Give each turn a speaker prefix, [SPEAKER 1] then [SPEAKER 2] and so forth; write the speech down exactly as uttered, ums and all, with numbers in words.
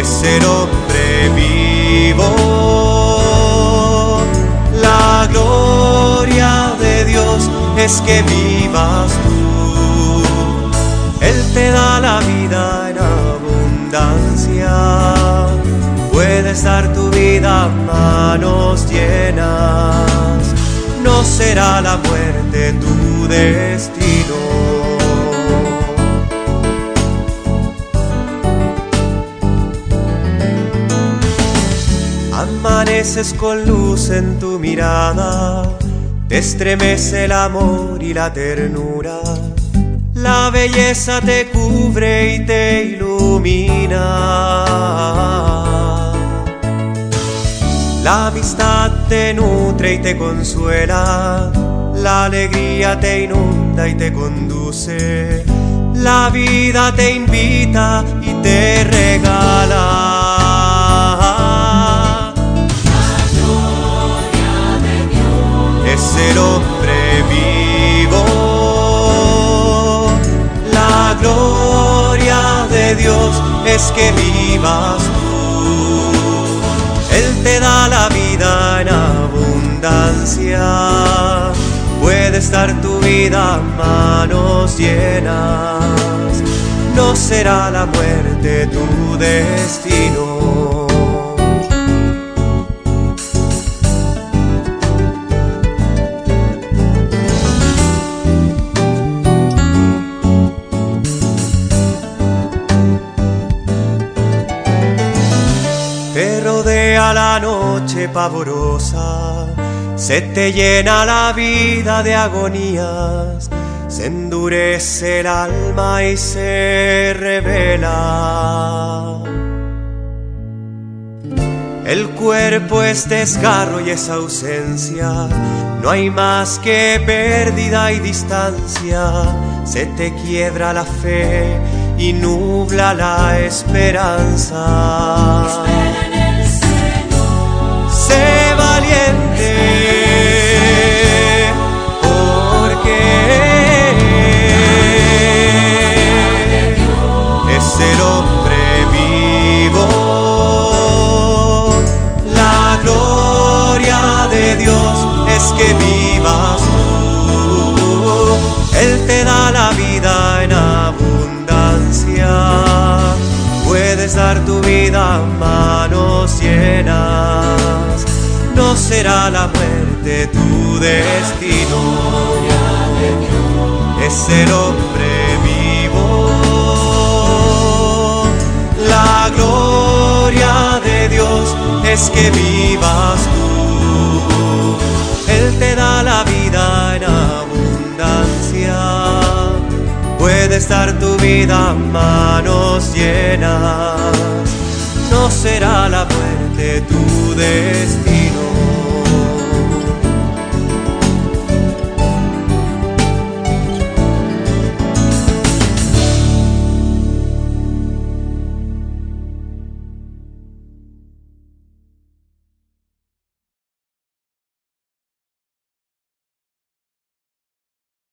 [SPEAKER 1] es el hombre vivo. La gloria de Dios es que vivas tú. Él te da la vida en abundancia. Puedes dar tu vida a manos llenas. No será la muerte tu destino. Amaneces con luz en tu mirada, te estremece el amor y la ternura. La belleza te cubre y te ilumina. La amistad te nutre y te consuela. La alegría te inunda y te conduce. La vida te invita y te regala. Es el hombre vivo. La gloria de Dios es que vivas tú. Él te da la vida en abundancia. Puedes dar tu vida a manos llenas. No será la muerte tu destino. Te rodea la noche pavorosa, se te llena la vida de agonías, se endurece el alma y se revela. El cuerpo es desgarro y es ausencia, no hay más que pérdida y distancia. Se te quiebra la fe y nubla la esperanza.
[SPEAKER 2] Espera en el Señor.
[SPEAKER 1] Sé valiente, porque es el hombre vivo. La gloria de Dios es que vivas tú. Él te da la vida en abundancia. Puedes dar tu vida a manos llenas. No será la muerte tu destino. Es el hombre vivo. La gloria de Dios es que vivas tú. Él te da la vida en abundancia. Puedes dar tu vida a manos llenas. No será la muerte tu destino.